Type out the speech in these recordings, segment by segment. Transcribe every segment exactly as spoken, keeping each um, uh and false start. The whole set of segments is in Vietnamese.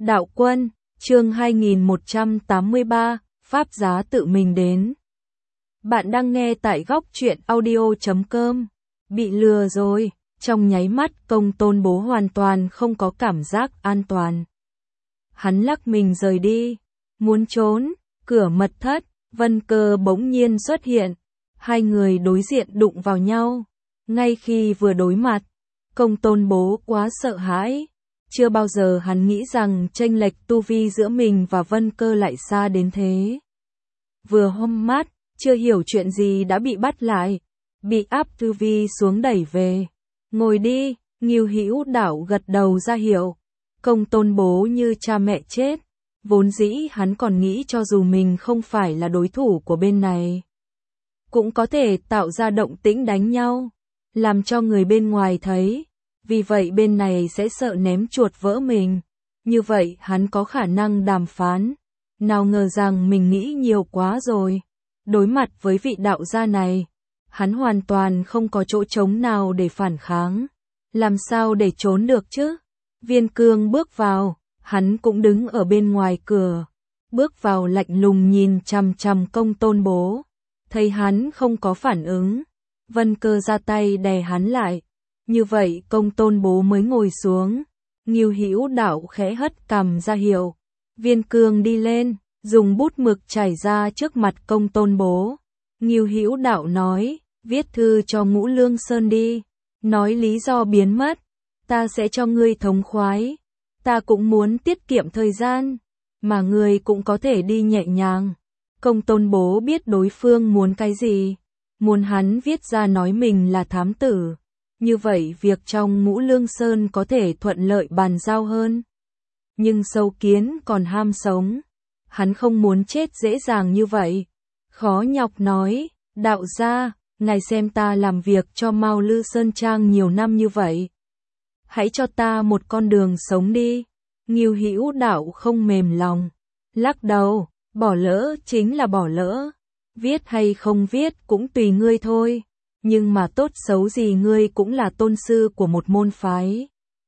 Đạo Quân, chương hai nghìn một trăm tám mươi ba, Pháp giá tự mình đến. Bạn đang nghe tại góc truyện audio chấm com. Bị lừa rồi, trong nháy mắt Công Tôn Bố hoàn toàn không có cảm giác an toàn. Hắn lắc mình rời đi, muốn trốn, cửa mật thất, Vân Cơ bỗng nhiên xuất hiện. Hai người đối diện đụng vào nhau. Ngay khi vừa đối mặt, Công Tôn Bố quá sợ hãi. Chưa bao giờ hắn nghĩ rằng chênh lệch tu vi giữa mình và Vân Cơ lại xa đến thế. Vừa hôm mắt, chưa hiểu chuyện gì đã bị bắt lại, bị áp tu vi xuống đẩy về. Ngồi đi, Ngưu Hữu Đạo gật đầu ra hiệu. Công Tôn Bố như cha mẹ chết, vốn dĩ hắn còn nghĩ cho dù mình không phải là đối thủ của bên này, cũng có thể tạo ra động tĩnh đánh nhau, làm cho người bên ngoài thấy. Vì vậy bên này sẽ sợ ném chuột vỡ mình. Như vậy hắn có khả năng đàm phán. Nào ngờ rằng mình nghĩ nhiều quá rồi. Đối mặt với vị đạo gia này, hắn hoàn toàn không có chỗ trống nào để phản kháng. Làm sao để trốn được chứ? Viên Cương bước vào, hắn cũng đứng ở bên ngoài cửa. Bước vào lạnh lùng nhìn chằm chằm Công Tôn Bố. Thấy hắn không có phản ứng, Vân Cơ ra tay đè hắn lại. Như vậy Công Tôn Bố mới ngồi xuống. Ngưu Hữu Đạo khẽ hất cằm ra hiệu. Viên Cương đi lên, dùng bút mực chảy ra trước mặt Công Tôn Bố. Ngưu Hữu Đạo nói, viết thư cho Ngũ Lương Sơn đi, nói lý do biến mất, ta sẽ cho ngươi thống khoái. Ta cũng muốn tiết kiệm thời gian, mà ngươi cũng có thể đi nhẹ nhàng. Công Tôn Bố biết đối phương muốn cái gì, muốn hắn viết ra nói mình là thám tử. Như vậy việc trong Ngũ Lương Sơn có thể thuận lợi bàn giao hơn. Nhưng sâu kiến còn ham sống. Hắn không muốn chết dễ dàng như vậy. Khó nhọc nói, đạo gia, ngài xem ta làm việc cho Mao Lư Sơn Trang nhiều năm như vậy. Hãy cho ta một con đường sống đi. Ngưu Hữu Đạo không mềm lòng. Lắc đầu, bỏ lỡ chính là bỏ lỡ. Viết hay không viết cũng tùy ngươi thôi. Nhưng mà tốt xấu gì ngươi cũng là tôn sư của một môn phái.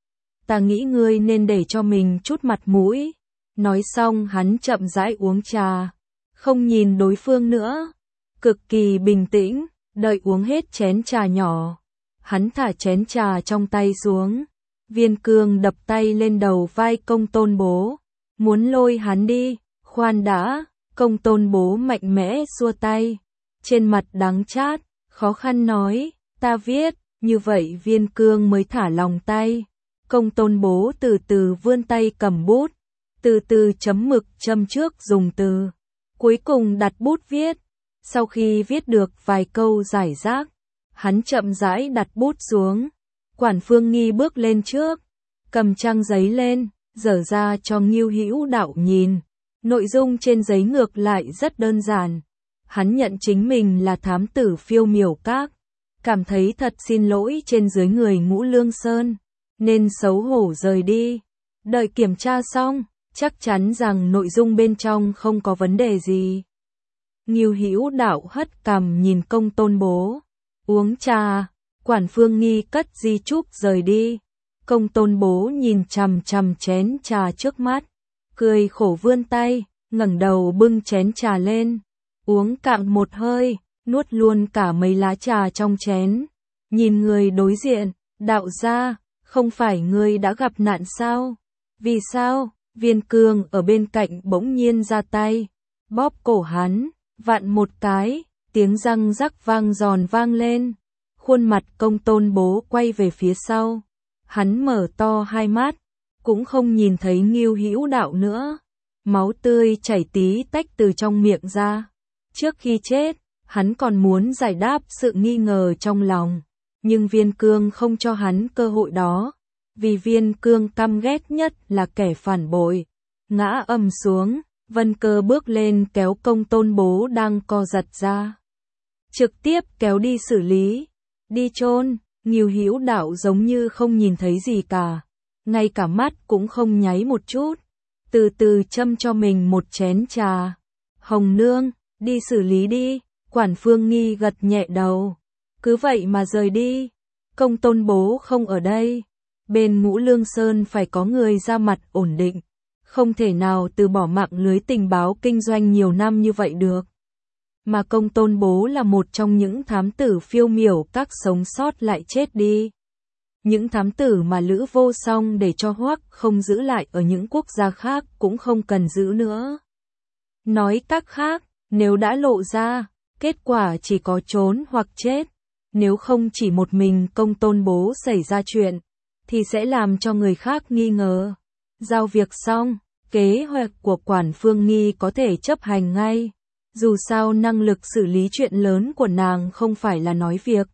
Ta nghĩ ngươi nên để cho mình chút mặt mũi. Nói xong hắn chậm rãi uống trà, không nhìn đối phương nữa. Cực kỳ bình tĩnh, đợi uống hết chén trà nhỏ. Hắn thả chén trà trong tay xuống. Viên Cương đập tay lên đầu vai Công Tôn Bố. Muốn lôi hắn đi, khoan đã. Công Tôn Bố mạnh mẽ xua tay. Trên mặt đắng chát. Khó khăn nói, ta viết, như vậy Viên Cương mới thả lòng tay. Công Tôn Bố từ từ vươn tay cầm bút, từ từ chấm mực châm trước dùng từ. Cuối cùng đặt bút viết, sau khi viết được vài câu giải rác, hắn chậm rãi đặt bút xuống. Quản Phương Nghi bước lên trước, cầm trang giấy lên, dở ra cho Ngưu Hữu Đạo nhìn. Nội dung trên giấy ngược lại rất đơn giản. Hắn nhận chính mình là thám tử Phiêu Miểu Các, cảm thấy thật xin lỗi trên dưới người Ngũ Lương Sơn, nên xấu hổ rời đi. Đợi kiểm tra xong, chắc chắn rằng nội dung bên trong không có vấn đề gì. Ngưu Hữu Đạo hất cằm nhìn Công Tôn Bố, uống trà. Quản Phương Nghi cất di chúc rời đi. Công Tôn Bố nhìn chằm chằm chén trà trước mắt, cười khổ vươn tay, ngẩng đầu bưng chén trà lên. Uống cạn một hơi, nuốt luôn cả mấy lá trà trong chén. Nhìn người đối diện, đạo gia, không phải ngươi đã gặp nạn sao? Vì sao? Viên Cương ở bên cạnh bỗng nhiên ra tay, bóp cổ hắn, vặn một cái, tiếng răng rắc vang giòn vang lên. Khuôn mặt Công Tôn Bố quay về phía sau. Hắn mở to hai mắt, cũng không nhìn thấy Ngưu Hữu Đạo nữa. Máu tươi chảy tí tách từ trong miệng ra. Trước khi chết, hắn còn muốn giải đáp sự nghi ngờ trong lòng, nhưng Viên Cương không cho hắn cơ hội đó, vì Viên Cương căm ghét nhất là kẻ phản bội. Ngã ầm xuống, Vân Cơ bước lên kéo Công Tôn Bố đang co giật ra, trực tiếp kéo đi xử lý, đi chôn. Ngưu Hữu Đạo giống như không nhìn thấy gì cả, ngay cả mắt cũng không nháy một chút, từ từ châm cho mình một chén trà. Hồng nương, đi xử lý đi. Quản Phương Nghi gật nhẹ đầu, cứ vậy mà rời đi. Công Tôn Bố không ở đây, bên Ngũ Lương Sơn phải có người ra mặt ổn định. không thể nào từ bỏ mạng lưới tình báo kinh doanh nhiều năm như vậy được. Mà Công Tôn Bố là một trong những thám tử phiêu miểu các sống sót lại chết đi. Những thám tử mà Lữ Vô Song để cho Hoắc không giữ lại ở những quốc gia khác cũng không cần giữ nữa. Nói cách khác, nếu đã lộ ra, kết quả chỉ có trốn hoặc chết. Nếu không chỉ một mình Công Tôn Bố xảy ra chuyện, thì sẽ làm cho người khác nghi ngờ. Giao việc xong, kế hoạch của Quản Phương Nghi có thể chấp hành ngay. Dù sao năng lực xử lý chuyện lớn của nàng không phải là nói việc.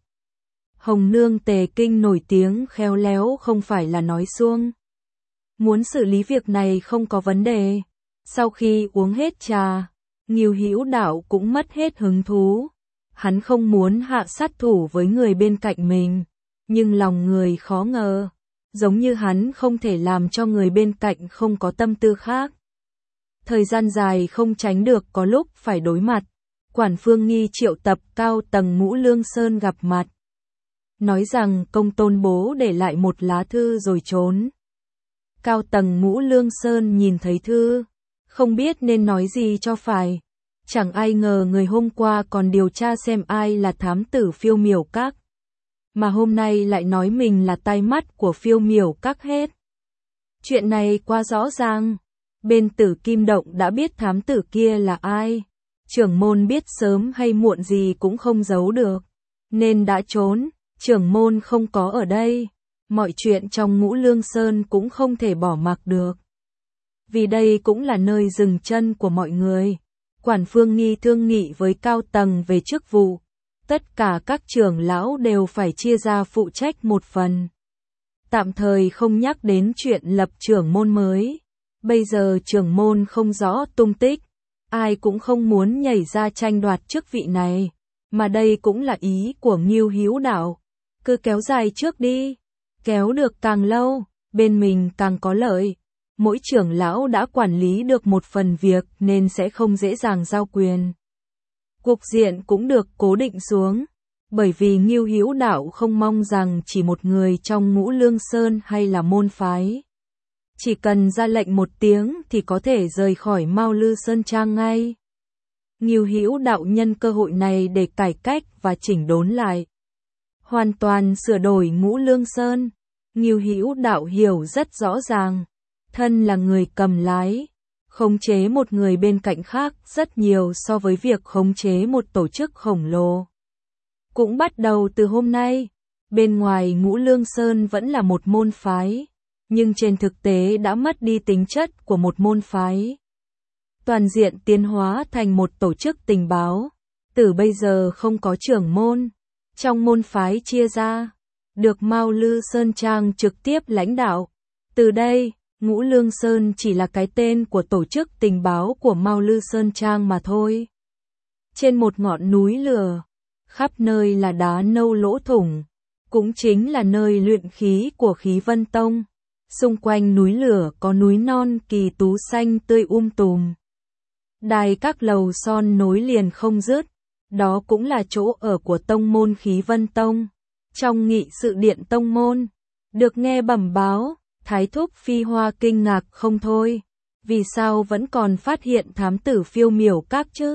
Hồng Nương Tề Kinh nổi tiếng khéo léo không phải là nói suông. Muốn xử lý việc này không có vấn đề. Sau khi uống hết trà, Ngưu Hữu Đạo cũng mất hết hứng thú. Hắn không muốn hạ sát thủ với người bên cạnh mình, nhưng lòng người khó ngờ, giống như hắn không thể làm cho người bên cạnh không có tâm tư khác. Thời gian dài không tránh được có lúc phải đối mặt. Quản Phương Nghi triệu tập cao tầng Ngũ Lương Sơn gặp mặt. Nói rằng Công Tôn Bố để lại một lá thư rồi trốn. Cao tầng Ngũ Lương Sơn nhìn thấy thư, không biết nên nói gì cho phải. Chẳng ai ngờ người hôm qua còn điều tra xem ai là thám tử Phiêu Miểu Các, mà hôm nay lại nói mình là tai mắt của Phiêu Miểu Các hết. Chuyện này quá rõ ràng. Bên Tử Kim Động đã biết thám tử kia là ai. Trưởng môn biết sớm hay muộn gì cũng không giấu được, nên đã trốn. Trưởng môn không có ở đây, mọi chuyện trong Ngũ Lương Sơn cũng không thể bỏ mặc được. Vì đây cũng là nơi dừng chân của mọi người. Quản Phương Nghi thương nghị với cao tầng về chức vụ. Tất cả các trưởng lão đều phải chia ra phụ trách một phần. Tạm thời không nhắc đến chuyện lập trưởng môn mới. Bây giờ trưởng môn không rõ tung tích. Ai cũng không muốn nhảy ra tranh đoạt chức vị này. Mà đây cũng là ý của Ngưu Hữu Đạo. Cứ kéo dài trước đi. Kéo được càng lâu, bên mình càng có lợi. Mỗi trưởng lão đã quản lý được một phần việc nên sẽ không dễ dàng giao quyền. Cục diện cũng được cố định xuống, bởi vì Ngưu Hữu Đạo không mong rằng chỉ một người trong Ngũ Lương Sơn hay là môn phái. Chỉ cần ra lệnh một tiếng thì có thể rời khỏi Mao Lư Sơn Trang ngay. Ngưu Hữu Đạo nhân cơ hội này để cải cách và chỉnh đốn lại. Hoàn toàn sửa đổi Ngũ Lương Sơn. Ngưu Hữu Đạo hiểu rất rõ ràng. Thân là người cầm lái, khống chế một người bên cạnh khác rất nhiều so với việc khống chế một tổ chức khổng lồ. Cũng bắt đầu từ hôm nay, bên ngoài Ngũ Lương Sơn vẫn là một môn phái, nhưng trên thực tế đã mất đi tính chất của một môn phái. Toàn diện tiến hóa thành một tổ chức tình báo, từ bây giờ không có trưởng môn, trong môn phái chia ra, được Mao Lư Sơn Trang trực tiếp lãnh đạo. Từ đây, Ngũ Lương Sơn chỉ là cái tên của tổ chức tình báo của Mao Lư Sơn Trang mà thôi. Trên một ngọn núi lửa, khắp nơi là đá nâu lỗ thủng, cũng chính là nơi luyện khí của Khí Vân Tông. Xung quanh núi lửa có núi non kỳ tú xanh tươi um tùm. Đài các lầu son nối liền không dứt, đó cũng là chỗ ở của tông môn Khí Vân Tông. Trong nghị sự điện tông môn, được nghe bẩm báo, Thái thúc Phi Hoa kinh ngạc không thôi. Vì sao vẫn còn phát hiện thám tử Phiêu Miểu Các chứ?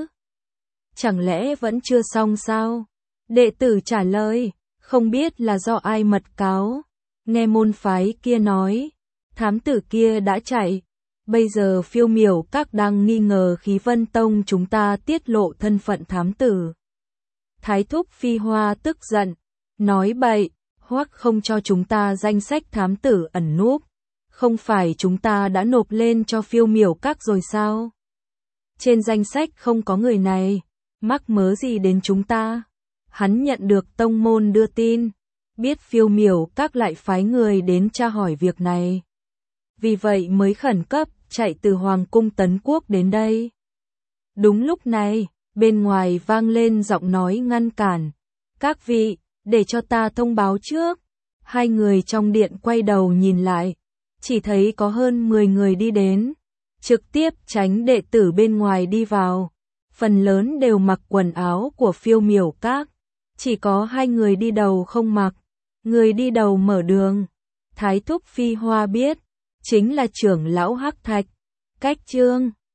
Chẳng lẽ vẫn chưa xong sao? Đệ tử trả lời, không biết là do ai mật cáo. Nghe môn phái kia nói, thám tử kia đã chạy. Bây giờ Phiêu Miểu Các đang nghi ngờ Khí Vân Tông chúng ta tiết lộ thân phận thám tử. Thái thúc Phi Hoa tức giận, nói bậy, Hoắc không cho chúng ta danh sách thám tử ẩn núp. Không phải chúng ta đã nộp lên cho Phiêu Miểu Các rồi sao? Trên danh sách không có người này, mắc mớ gì đến chúng ta? Hắn nhận được tông môn đưa tin, biết Phiêu Miểu Các lại phái người đến tra hỏi việc này. Vì vậy mới khẩn cấp chạy từ Hoàng cung Tấn Quốc đến đây. Đúng lúc này, bên ngoài vang lên giọng nói ngăn cản. Các vị, để cho ta thông báo trước. Hai người trong điện quay đầu nhìn lại, chỉ thấy có hơn mười người đi đến, trực tiếp tránh đệ tử bên ngoài đi vào. Phần lớn đều mặc quần áo của Phiêu Miểu Các, chỉ có hai người đi đầu không mặc. Người đi đầu mở đường, Thái thúc Phi Hoa biết, chính là trưởng lão Hắc Thạch. Cách chương